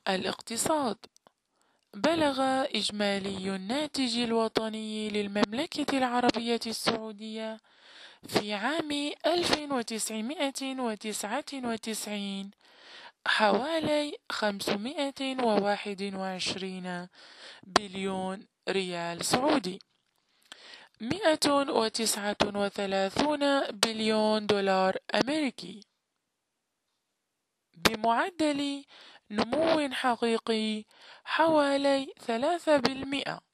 الاقتصاد. بلغ إجمالي الناتج الوطني للمملكة العربية السعودية في عام 1999 حوالي 521 بليون ريال سعودي، 139 بليون دولار أمريكي، بمعدل نمو حقيقي حوالي 3%.